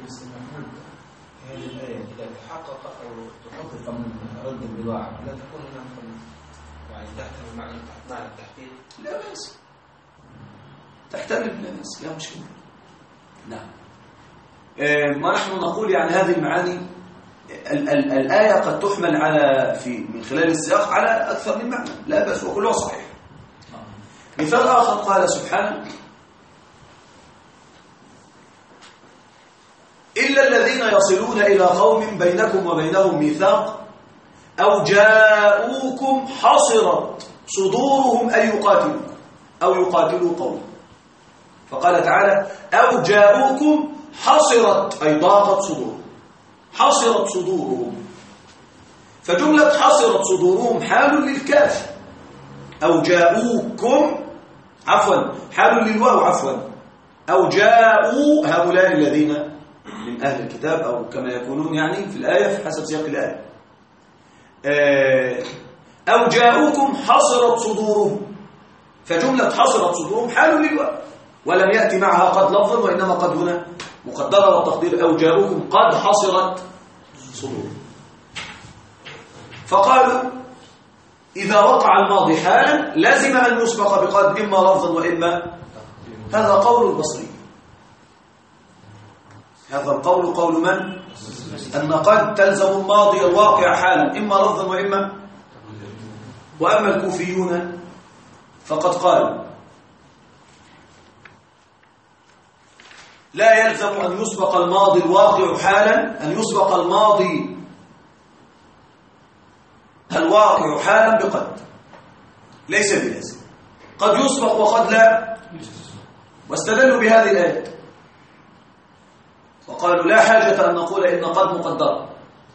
هذه الآية إذا تحقق أو تحقق من رد البضاعة لا تكون يعني تحتمل معنى التحقيق؟ لا بأس، تحتمل، لا بأس، لا مشكلة. نعم. ما نحن نقول يعني هذه المعاني الآية قد تحمل على من خلال السياق على أكثر من معنى، لا بأس، وكله صحيح. مثال آخر قال سبحانه: إلا الذين يصلون إلى قوم بينكم وبينهم ميثاق أو جاءوكم حصرت صدورهم أن يقاتلوا أو يقاتلوا قوم. فقال تعالى أو جاءوكم حصرت أي ضاقت صدورهم، حصرت صدورهم. فجملة حصرت صدورهم حال للكاف، أو جاءوكم عفوا حال للواو عفوا، أو جاءوا هؤلاء الذين من أهل الكتاب أو كما يكونون يعني في الآية في حسب سياق الآية. أو جاءوكم حصرت صدورهم، فجملة حصرت صدورهم حال للواو ولم يأتي معها قد لفظا، وإنما قد هنا مقدرة، والتقدير أو جاءوكم قد حصرت صدورهم. فقالوا إذا وقع الماضي حالا لازم أن يسبق بقد إما لفظا وإما. هذا قول البصري، هذا القول قول من؟ أن قد تلزم الماضي الواقع حالا إما لفظا وإما. وأما الكوفيون فقد قالوا لا يلزم أن يسبق الماضي الواقع حالا، أن يسبق الماضي الواقع حالا بقد، ليس بلازم، قد يسبق وقد لا. واستدلوا بهذه الآية وقالوا لا حاجة أن نقول إن قد مقدرة.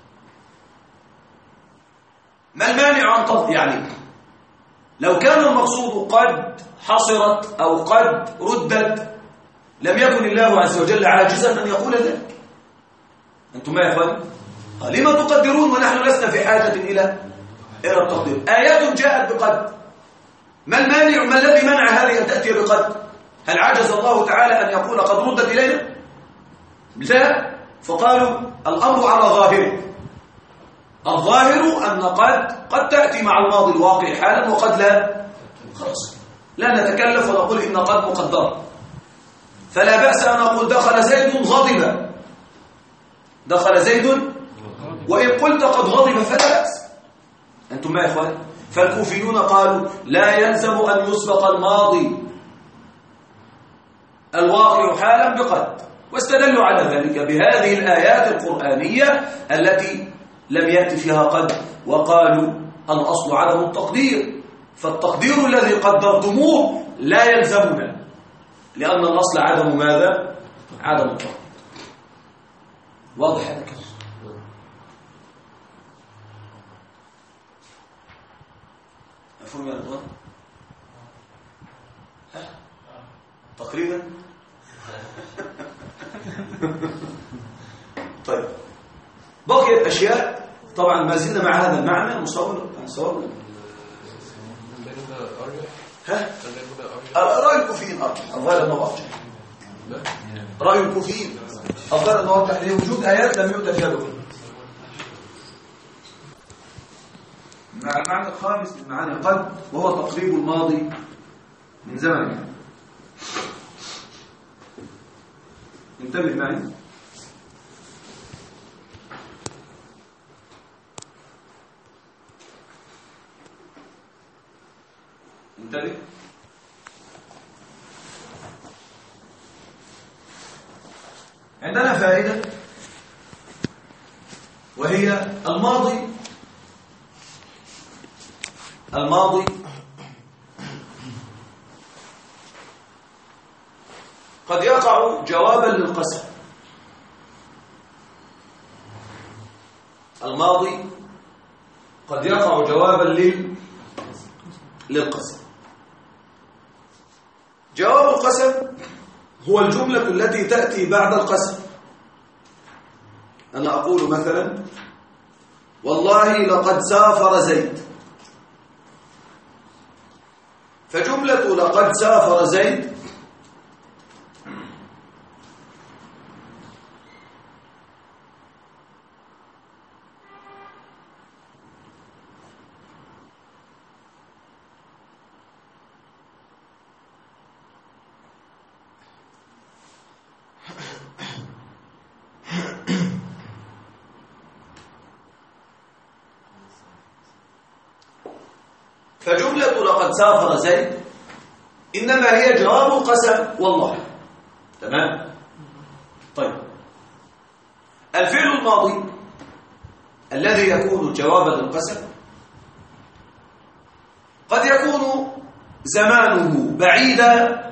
ما المانع عن تفضيل؟ يعني لو كان المقصود قد حصرت أو قد ردت لم يكن الله عز وجل عاجزا أن يقول ذلك. أنتم ما يا إخواني؟ لما تقدرون ونحن لسنا في حاجة إلى التقدير؟ آيات جاءت بقد، ما المانع؟ ما الذي منع هذه أن تأتي بقد؟ هل عجز الله تعالى أن يقول قد ردت إلينا؟ لا. فقالوا الأمر على ظاهره، الظاهر أن قد تأتي مع الماضي الواقع حالا وقد لا. خلاص لا نتكلف ونقول إن قد مقدرة. فلا بأس أن أقول دخل زيد غضب، دخل زيد، وإن قلت قد غضب فلا بأس. أنتم ما يا إخوان؟ فالكوفيون قالوا لا يلزم أن يسبق الماضي الواقع حالا بقد، واستدلوا على ذلك بهذه الآيات القرآنية التي لم يأتي فيها قد، وقالوا الأصل عدم التقدير، فالتقدير الذي قدرتموه لا يلزمنا، لأن الأصل عدم ماذا؟ عدم التقدير. واضح هذا الكلام؟ مفهوم يا رضوان؟ تقريبا. طيب بقيت أشياء طبعا ما زلنا مع هذا المعنى مصور رأي الكوفيين أرجح، الظاهر أنه أرجح، رأي الكوفيين الظاهر أنه أرجح لوجود آيات لم يؤتى فيها بقى. مع المعنى الخامس من معاني قد، وهو تقريب الماضي من زمن. انتبه معي. انتبه. عندنا فائدة وهي الماضي قد يقع جوابا للقسم. الماضي قد يقع جوابا للقسم. جواب القسم هو الجملة التي تأتي بعد القسم. أنا أقول مثلا والله لقد سافر زيد، فجملة لقد سافر زيد لقد سافر زيد إنما هي جواب القسم والله. تمام. طيب الفعل الذي يكون جوابا للقسم قد يكون زمانه بعيدا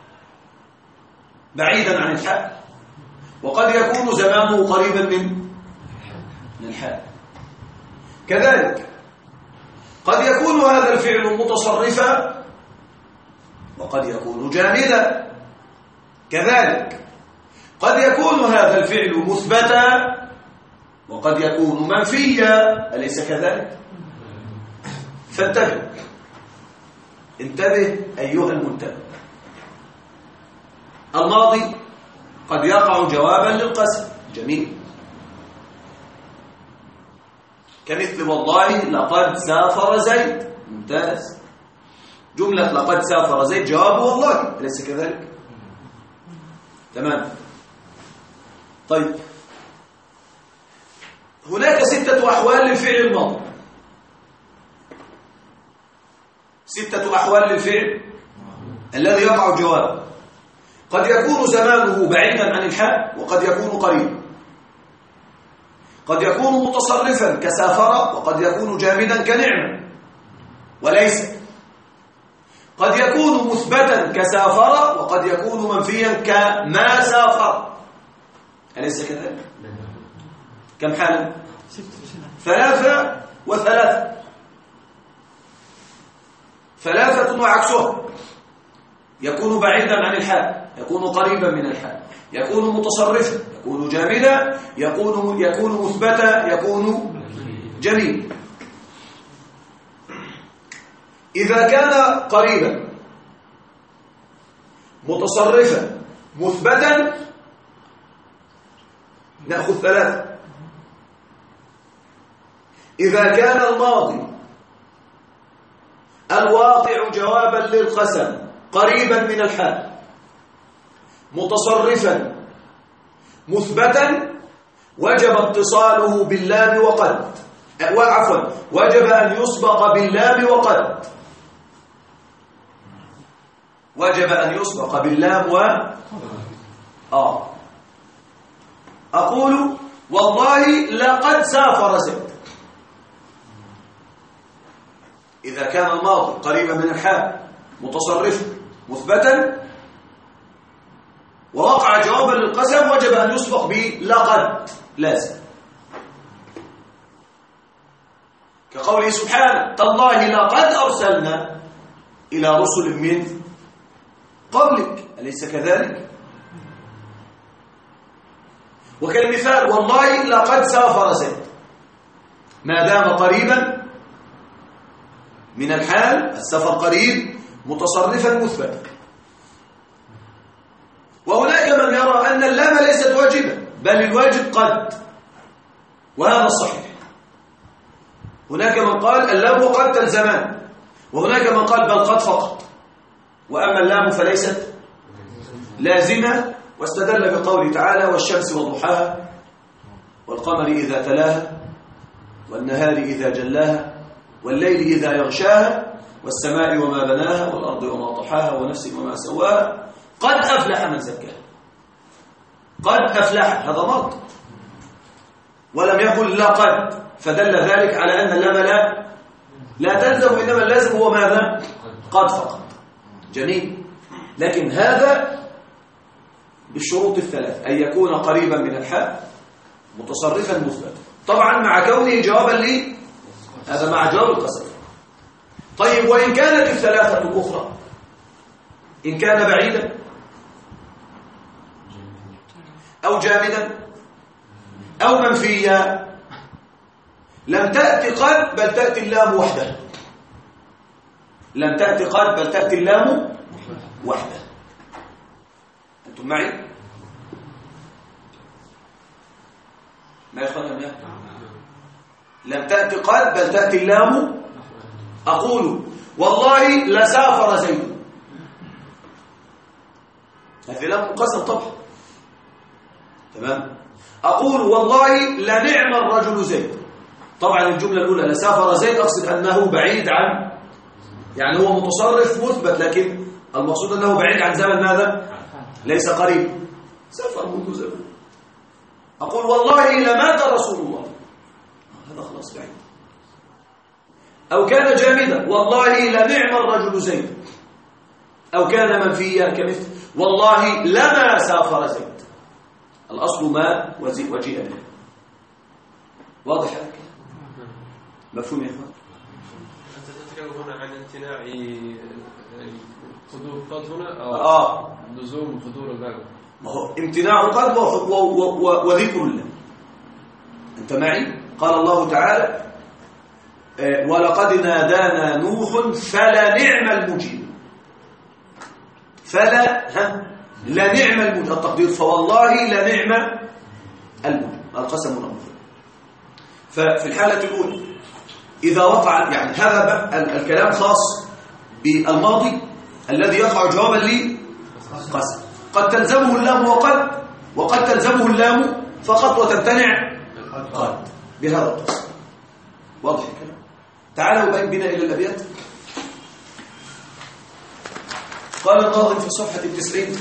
عن الحال، وقد يكون زمانه قريبا من الحال. كذلك قد يكون هذا الفعل متصرفا وقد يكون جامدا. كذلك قد يكون هذا الفعل مثبتا وقد يكون منفيا، أليس كذلك؟ فانتبه، انتبه أيها المنتبه. الماضي قد يقع جوابا للقسم، جميل، كمثل والله لقد سافر زيد، ممتاز. جملة لقد سافر زيد جواب والله، أليس كذلك؟ تمام. طيب، هناك 6 أحوال للفعل الماضي، 6 أحوال للفعل الذي يقع جواب. قد يكون زمانه بعيدا عن الحال وقد يكون قريبا، قد يكون متصرفا كسافر وقد يكون جامدا كنعم وليس، قد يكون مثبتا كسافر وقد يكون منفيا كما سافر، أليس كذلك؟ كم حالا؟ 3 و3، 3 وعكسها، يكون بعيدا عن الحال، يكون قريبا من الحال، يكون متصرفا، يكون جامدا، يكون مثبتا، يكون جميل. إذا كان قريبا متصرفا مثبتا نأخذ 3. إذا كان الماضي الواقع جوابا للقسم قريبا من الحال متصرفا مثبتا وجب اتصاله باللام وقد، عفوا، وجب أن يسبق باللام وقد، وجب أن يسبق باللام أقول والله لقد سافر زيد. إذا كان الماضي قريبا من الحال متصرفا مثبتا ووقع جوابا للقسم وجب أن يسبق بلقد، لازم، كقوله سبحانه تالله لقد أرسلنا إلى رسل من قبلك، أليس كذلك؟ وكالمثال والله لقد سافر زيد، ما دام قريبا من الحال، السفر قريب متصرفا مثبتا. وهناك من يرى أن اللام ليست واجبة بل الواجب قد، وهذا الصحيح. هناك من قال اللام قد تلزمان، وهناك من قال بل قد فقط، وأما اللام فليست لازمة، واستدل بقوله تعالى والشمس وضحاها والقمر إذا تلاها والنهار إذا جلاها والليل إذا يغشاها والسماء وما بناها والأرض وما طحاها ونفس وما سواها قد أفلح من زكاها. قد أفلح هذا ضبط، ولم يقل لقد، فدل ذلك على أن اللام لا تلزم، إنما اللازم هو ماذا؟ قد فقط. جميل. لكن هذا بالشروط الثلاث، أن يكون قريبا من الحال متصرفا مثبتا، طبعا مع كونه جوابا لي، هذا مع جواب القسم. طيب، وإن كانت الثلاثة الأخرى، إن كان بعيدا أو جامدا أو منفيا، لم تأتي قد بل تأتي اللام وحدها، لم تأتي قد بل تأتي اللام وحدها. أنتم معي؟ ما يخلنا يا لم تأتي قد بل تأتي اللام. أقول والله لسافر زيد، هذه لام مقسم طبعا، تمام. أقول والله لنعم الرجل زيد، طبعا الجملة الأولى لسافر زيد أقصد أنه بعيد عن، يعني هو متصرف مثبت، لكن المقصود أنه بعيد عن زمن ماذا؟ ليس قريب، سافر منذ زمن. أقول والله لمات رسول الله، هذا هذا خلاص بعيد. أو كان جامدا والله لنعم الرجل زيد. أو كان منفيا كمثل والله لما سافر زيد. الأصل ما وجيء به. واضح هذا؟ مفهوم يا إخوان؟ أنت تتكلم هنا عن امتناع حضور قد هنا أو لزوم حضور الباب. امتناع قد وذكر الله. أنت معي؟ قال الله تعالى ولقد نادانا نوح فلنعم المجيب. لنعم المجيب التقدير فوالله لنعم المجيب القسم والأمر. ففي الحالة الأولى إذا وقع يعني هذا الكلام خاص بالماضي الذي يقع جوابا لقسم. قد تلزمه اللام وقد تلزمه اللام فقط وتمتنع قد بهذا القسم. واضح الكلام؟ تعالوا بنا إلى الأبيات. قال الناظم في صفحة 90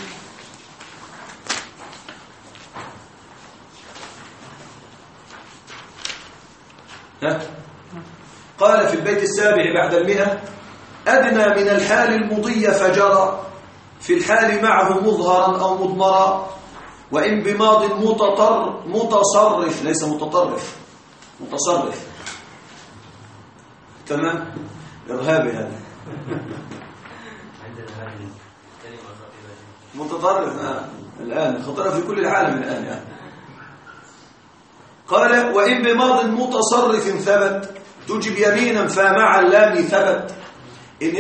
قال في البيت السابع بعد 100 أدنى من الحال المضي فجرى في الحال معه مظهرا أو مضمرا وإن بماض متصرف ليس متطرف متصرف. تمام إرهابي هذا متطرف الآن خطر في كل العالم الآن يعني. قال وإن بماض متصرف ثبت تجب يمينا فمع اللام ثبت إن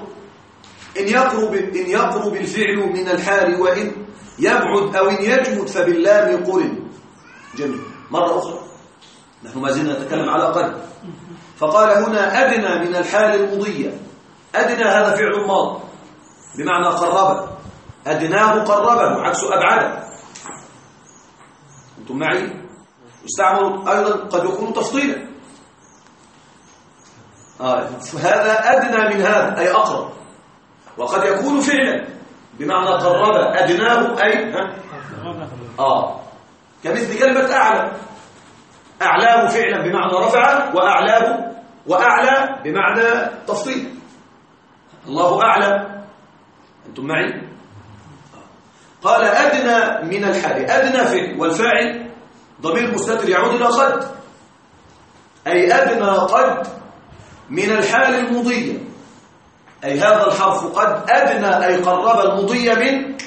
يقرب الفعل من الحال وإن يبعد أو إن يجمد فباللام قرن. جميل. مرة أخرى نحن ما زلنا نتكلم على قرن. فقال هنا أدنى من الحال المضية. أدنى هذا فعل ماض بمعنى قرب. أدناه قربه عكس أبعده. أنتم معي؟ يستعمل أيضا قد يكون تفضيلا. فهذا أدنى من هذا أي أقرب. وقد يكون فعلا بمعنى قرب أدناه أي كمثل كلمة أعلى. أعلاه فعلا بمعنى رفع وأعلى بمعنى تفضيل. الله أعلى. أنتم معي؟ قال أدنى من الحال. أدنى فعل والفاعل ضمير مستتر يعود إلى قد أي أدنى قد من الحال المضية أي هذا الحرف قد أدنى أي قرب المضية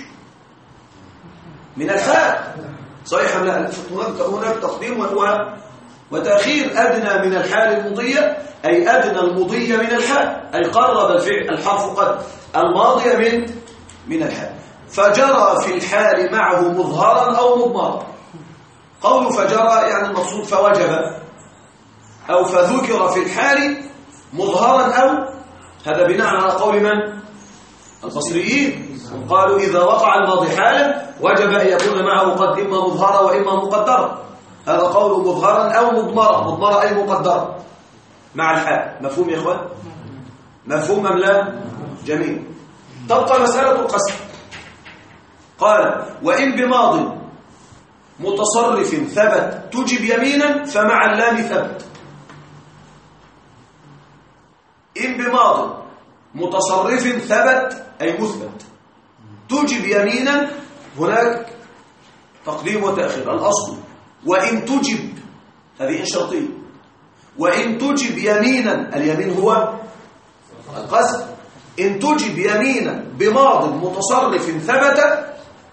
من الحال. صحيح هناك تقديم وتأخير. أدنى من الحال المضية أي أدنى المضية من الحال أي قرب الحرف قد الماضية من الحال. فجرى في الحال معه مظهرا أو مضمرا. قول فجرى يعني المقصود فوجب أو فذكر في الحال مظهرا أو هذا بناء على قول من؟ البصريين. قالوا إذا وقع الماضي حالا وجب أن يكون معه قد إما مظهرا وإما مقدرا. هذا قول مظهرا أو مضمرا أي مقدرا مع الحال. مفهوم يا إخوان؟ مفهوم أم لا؟ جميل. تبقى مسألة القسم. قال وإن بماض متصرف ثبت تجب يمينا فمع اللام ثبت. إن بماض متصرف ثبت أي مثبت تجب يمينا هناك تقديم وتأخير. الأصل وإن تجب هذه إن شرطية. وإن تجب يمينا اليمين هو القسم. إن تجب يمينا بماض متصرف ثبت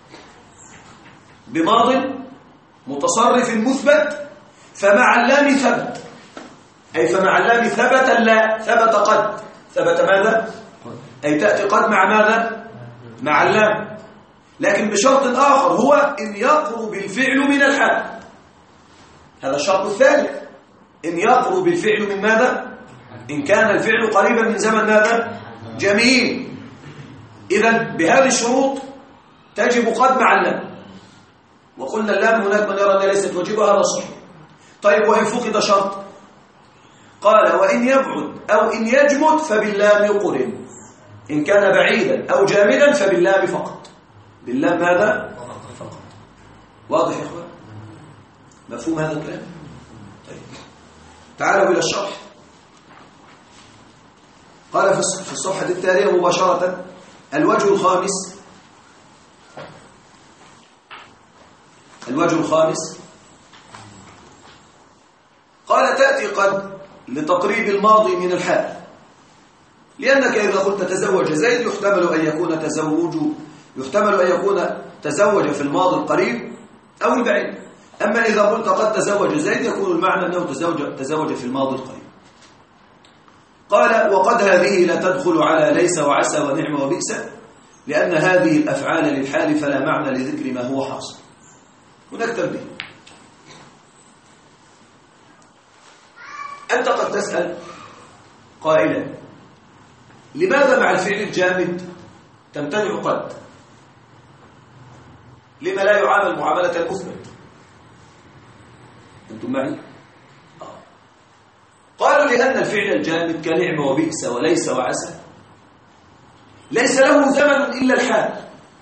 بماض متصرف مثبت فمع اللام ثبت أي فمع اللام ثبت لا ثبت قد ثبت ماذا؟ أي تأتي قد مع ماذا؟ مع اللام لكن بشرط آخر هو إن يقرب الفعل من الحال. هذا الشرط الثالث. إن يقرب الفعل من ماذا؟ إن كان الفعل قريبا من زمن ماذا؟ جميل. إذن بهذه الشروط تجب قد مع اللام. وقلنا اللام هناك من يرى أنها ليست واجبة هذا صحيح. طيب وإن فقد شرط قال وإن يبعد أو إن يجمد فباللام قرن. إن كان بعيدا أو جامدا فباللام فقط. باللام ماذا؟ فقط. واضح يا إخوان؟ مفهوم هذا الكلام؟ طيب تعالوا إلى الشرح. قال في الصفحة التالية مباشرة: الوجه الخامس قال: تأتي قد لتقريب الماضي من الحال، لأنك إذا قلت تزوج زيد يحتمل أن يكون تزوج في الماضي القريب أو البعيد. أما إذا قلت قد تزوج زيد يكون المعنى أنه تزوج في الماضي القريب. قال: وقد هذه لا تدخل على ليس وعسى ونعم وبئس، لأن هذه الأفعال للحال فلا معنى لذكر ما هو حاصل. هناك تنبيه. أنت قد تسأل قائلا: لماذا مع الفعل الجامد تمتنع قد؟ لما لا يعامل معاملة المثبت؟ أنتم معي؟ قالوا: لأن الفعل الجامد كنعم وبئس وليس وعسى ليس له زمن إلا الحال،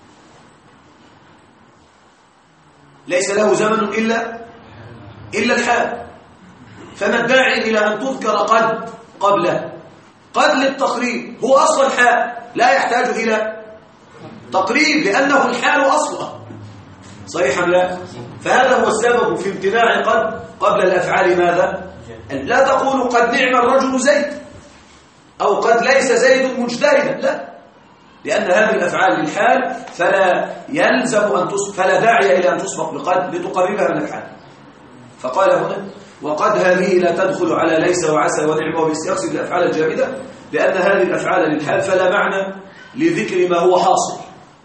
ليس له زمن إلا الحال. فما الداعي إلى أن تذكر قد قبله؟ قد للتقريب، هو أصلا حال لا يحتاج إلى تقريب لأنه الحال أصلا. صحيح أم لا؟ فهذا هو السبب في امتناع قبل الأفعال. ماذا؟ لا تقول قد نعم الرجل زيد أو قد ليس زيد مجتهدا، لا، لأن هذه الأفعال للحال فلا يلزم فلا داعي إلى أن تسبق بقد لتقربها من الحال. فقال هنا: وقد هذه لا تدخل على ليس وعسى ونعم وبئس، يقصد الأفعال الجامدة، لأن هذه الأفعال للحال فلا معنى لذكر ما هو حاصل،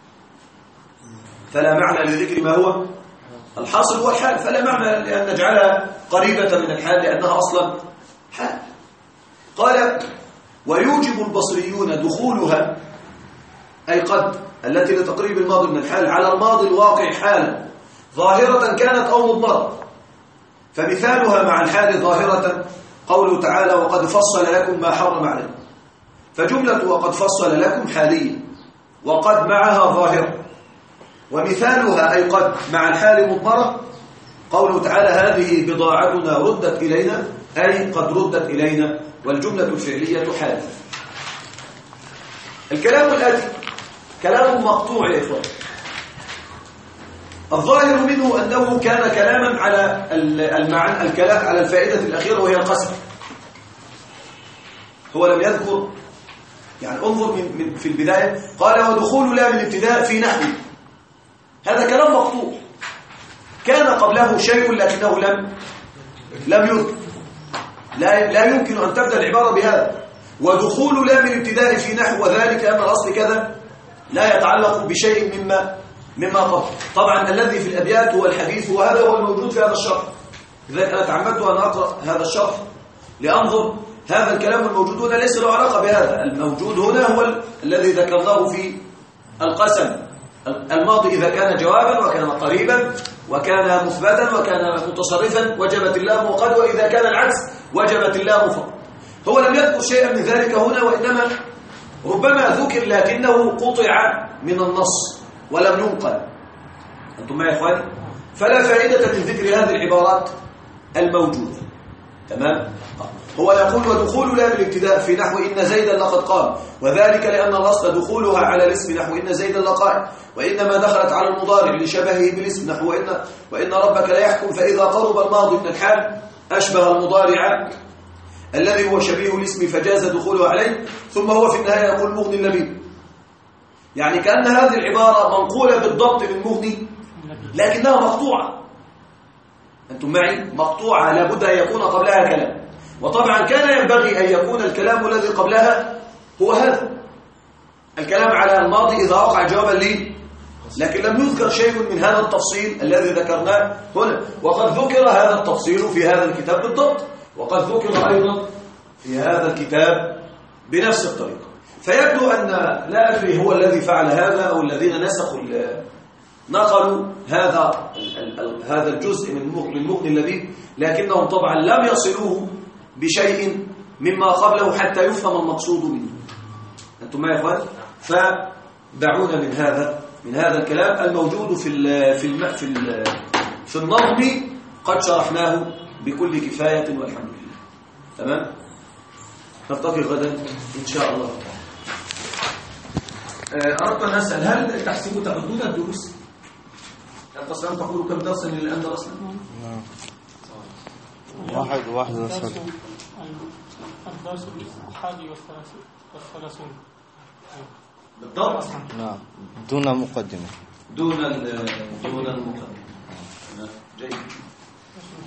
فلا معنى لذكر ما هو الحاصل هو الحال، فلا معنى لأن نجعلها قريبة من الحال لأنها أصلا حال. قال: ويوجب البصريون دخولها، أي قد التي لتقريب الماضي من الحال، على الماضي الواقع حالا ظاهرة كانت أو مضمرة. فمثالها مع الحال ظاهرة قوله تعالى: وقد فصل لكم ما حرم عليكم. فجملة وقد فصل لكم حالية، وقد معها ظاهرة. ومثالها أي قد مع الحال مضمرة قوله تعالى: هذه بضاعتنا ردت إلينا، أي قد ردت إلينا، والجملة الفعلية حال. الكلام الآتي كلام مقطوع يا إخوان. الظاهر منه أنه كان كلاما على المعنى، الكلام على الفائدة الأخيرة وهي القسم. هو لم يذكر، يعني انظر من في البداية قال: ودخول لام الابتداء في نحو. هذا كلام مقطوع، كان قبله شيء لكنه لم يذكر. لا يمكن أن تبدأ العبارة بهذا: ودخول لام الابتداء في نحو، وذلك أن الأصل كذا، لا يتعلق بشيء مما قبل. طبعا الذي في الأبيات هو الحديث، وهذا هو الموجود في هذا الشرح. لذلك أنا تعمدت أن أقرأ هذا الشرح لأنظر هذا الكلام الموجود هنا ليس له علاقة بهذا. الموجود هنا هو الذي ذكرناه في القسم الماضي، إذا كان جوابا وكان قريبا وكان مثبتا وكان متصرفا وجبت اللام وقد، وإذا كان العكس وجبت اللام فقط. هو لم يذكر شيئا من ذلك هنا، وإنما ربما ذكر لكنه قطع من النص ولم ينقل. أنتم معي يا إخواني؟ فلا فائدة من ذكر هذه العبارات الموجودة. تمام؟ هو يقول: ودخول لام الابتداء في نحو إن زيدا لقد قام، وذلك لأن الأصل دخولها على الاسم نحو إن زيدا لقائم، وإنما دخلت على المضارع لشبهه بالاسم نحو وإن ربك لا يحكم، فإذا قرب الماضي من الحال أشبه المضارع الذي هو شبيه الاسم فجاز دخوله عليه. ثم هو في النهاية يقول: مغني اللبيب. يعني كأن هذه العبارة منقولة بالضبط من مغني لكنها مقطوعة. أنتم معي؟ مقطوعة، لابد أن يكون قبلها كلام. وطبعا كان ينبغي أن يكون الكلام الذي قبلها هو هذا الكلام على الماضي إذا وقع جوابا لي، لكن لم يذكر شيء من هذا التفصيل الذي ذكرناه هنا. وقد ذكر هذا التفصيل في هذا الكتاب بالضبط، وقد ذكر أيضا في هذا الكتاب بنفس الطريقة. فيبدو أن لا أدري هو الذي فعل هذا أو الذين نقلوا هذا الجزء من مغني اللبيب، لكنهم طبعا لم يصلوه بشيء مما قبله حتى يفهم المقصود منه. أنتم معي يا إخوان؟ فدعونا من هذا الكلام الموجود في النظم، قد شرحناه بكل كفاية والحمد لله. تمام. نلتقي غدا إن شاء الله. أردت أن أسأل هل تحسبوا تعدون الدروس؟ هل تستطيعون تقولوا كم درسا للآن درسنا؟ واحد درس. الدرس 31 بالضبط. نعم دون مقدمة. دون المقدمة. جيد.